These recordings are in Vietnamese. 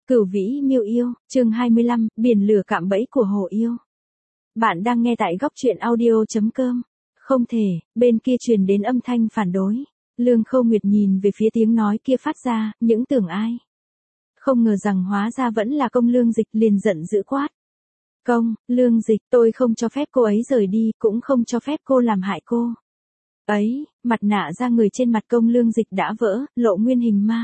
Cửu Vĩ Miêu Yêu, chương 25, biển lửa cạm bẫy của Hồ Yêu. Bạn đang nghe tại góc truyện audio.com. Không thể, bên kia truyền đến âm thanh phản đối. Lương Khâu Nguyệt nhìn về phía tiếng nói kia phát ra, những tưởng ai. Không ngờ rằng hóa ra vẫn là Công Lương Dịch, liền giận dữ quát. Lương Dịch, tôi không cho phép cô ấy rời đi, cũng không cho phép cô làm hại cô. Ấy, mặt nạ da người trên mặt Công Lương Dịch đã vỡ, lộ nguyên hình ma.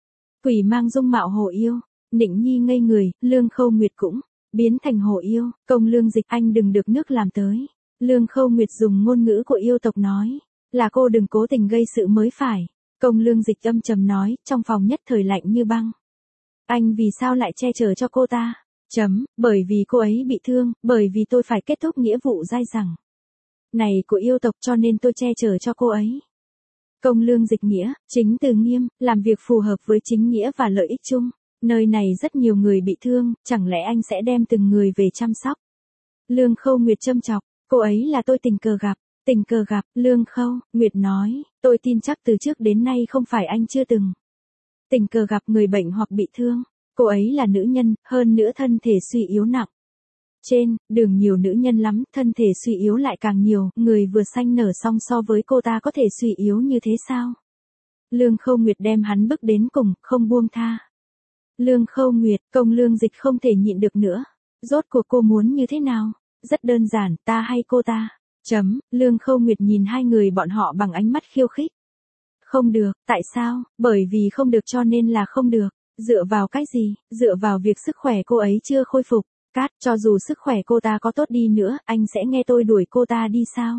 Quỷ mang dung mạo Hồ Yêu. Nịnh Nhi ngây người, Lương Khâu Nguyệt cũng biến thành Hồ Yêu. Công Lương Dịch, anh đừng được nước làm tới. Lương Khâu Nguyệt dùng ngôn ngữ của yêu tộc nói, là cô đừng cố tình gây sự mới phải. Công Lương Dịch âm trầm nói, trong phòng nhất thời lạnh như băng. Anh vì sao lại che chở cho cô ta? Bởi vì cô ấy bị thương, bởi vì tôi phải kết thúc nghĩa vụ dai dẳng này của yêu tộc, cho nên tôi che chở cho cô ấy. Công Lương Dịch nghĩa, chính từ nghiêm, làm việc phù hợp với chính nghĩa và lợi ích chung. Nơi này rất nhiều người bị thương, chẳng lẽ anh sẽ đem từng người về chăm sóc? Lương Khâu Nguyệt châm chọc, cô ấy là tôi tình cờ gặp. Tình cờ gặp, Lương Khâu Nguyệt nói, tôi tin chắc từ trước đến nay không phải anh chưa từng tình cờ gặp người bệnh hoặc bị thương. Cô ấy là nữ nhân, hơn nữa thân thể suy yếu nặng. Trên đường nhiều nữ nhân lắm, thân thể suy yếu lại càng nhiều, người vừa sanh nở xong so với cô ta có thể suy yếu như thế sao? Lương Khâu Nguyệt đem hắn bước đến cùng, không buông tha. Lương Khâu Nguyệt, Công Lương Dịch không thể nhịn được nữa. Rốt cuộc cô muốn như thế nào? Rất đơn giản, ta hay cô ta? Lương Khâu Nguyệt nhìn hai người bọn họ bằng ánh mắt khiêu khích. Không được, tại sao? Bởi vì không được cho nên là không được. Dựa vào cái gì? Dựa vào việc sức khỏe cô ấy chưa khôi phục. Cho dù sức khỏe cô ta có tốt đi nữa, anh sẽ nghe tôi đuổi cô ta đi sao?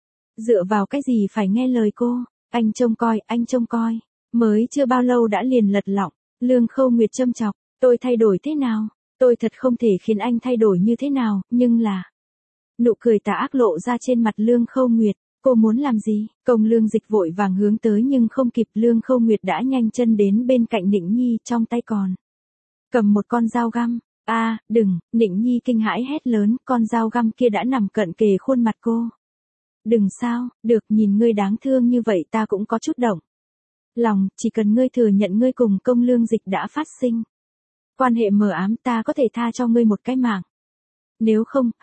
Dựa vào cái gì phải nghe lời cô? Anh trông coi. Mới chưa bao lâu đã liền lật lọng. Lương Khâu Nguyệt châm chọc, tôi thay đổi thế nào? Tôi thật không thể khiến anh thay đổi như thế nào, nhưng là... Nụ cười tà ác lộ ra trên mặt Lương Khâu Nguyệt, cô muốn làm gì? Công Lương Dịch vội vàng hướng tới nhưng không kịp, Lương Khâu Nguyệt đã nhanh chân đến bên cạnh Nịnh Nhi, trong tay còn cầm một con dao găm. Đừng, Nịnh Nhi kinh hãi hét lớn, con dao găm kia đã nằm cận kề khuôn mặt cô. Đừng sao, được, nhìn ngươi đáng thương như vậy ta cũng có chút động lòng, chỉ cần ngươi thừa nhận ngươi cùng Công Lương Dịch đã phát sinh quan hệ mờ ám, ta có thể tha cho ngươi một cái mạng. Nếu không,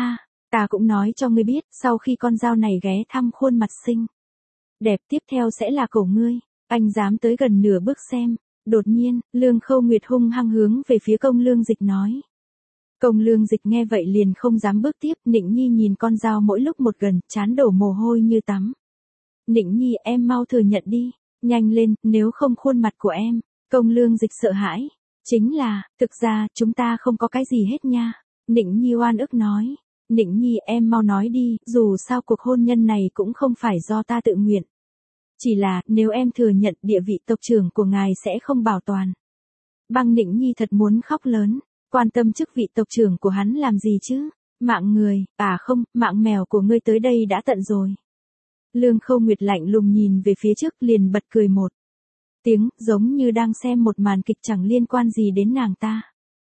ta cũng nói cho ngươi biết, sau khi con dao này ghé thăm khuôn mặt xinh đẹp tiếp theo sẽ là cổ ngươi. Anh dám tới gần nửa bước xem. Đột nhiên, Lương Khâu Nguyệt hung hăng hướng về phía Công Lương Dịch nói. Công Lương Dịch nghe vậy liền không dám bước tiếp, Nịnh Nhi nhìn con dao mỗi lúc một gần, trán đổ mồ hôi như tắm. Nịnh Nhi, em mau thừa nhận đi, nhanh lên, nếu không khuôn mặt của em. Công Lương Dịch sợ hãi. Chính là, thực ra, chúng ta không có cái gì hết nha. Nịnh Nhi oan ức nói. Nịnh Nhi, em mau nói đi, dù sao cuộc hôn nhân này cũng không phải do ta tự nguyện. Chỉ là, nếu em thừa nhận, địa vị tộc trưởng của ngài sẽ không bảo toàn. Băng Nịnh Nhi thật muốn khóc lớn, quan tâm chức vị tộc trưởng của hắn làm gì chứ? Mạng người, không, mạng mèo của ngươi tới đây đã tận rồi. Lương Khâu Nguyệt lạnh lùng nhìn về phía trước, liền bật cười một tiếng, giống như đang xem một màn kịch chẳng liên quan gì đến nàng ta.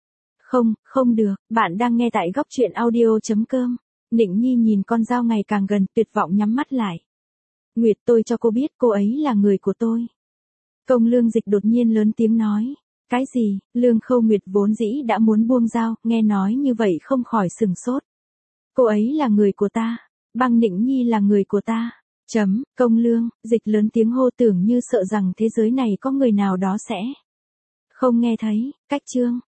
Không được, bạn đang nghe tại góc truyện audio.com. Nịnh Nhi nhìn con dao ngày càng gần, tuyệt vọng nhắm mắt lại. Nguyệt, tôi cho cô biết cô ấy là người của tôi. Công Lương Dịch đột nhiên lớn tiếng nói. Cái gì? Lương Khâu Nguyệt vốn dĩ đã muốn buông dao, nghe nói như vậy không khỏi sừng sốt. Cô ấy là người của ta. Băng Nịnh Nhi là người của ta. Công Lương Dịch lớn tiếng hô, tưởng như sợ rằng thế giới này có người nào đó sẽ không nghe thấy. Cách chương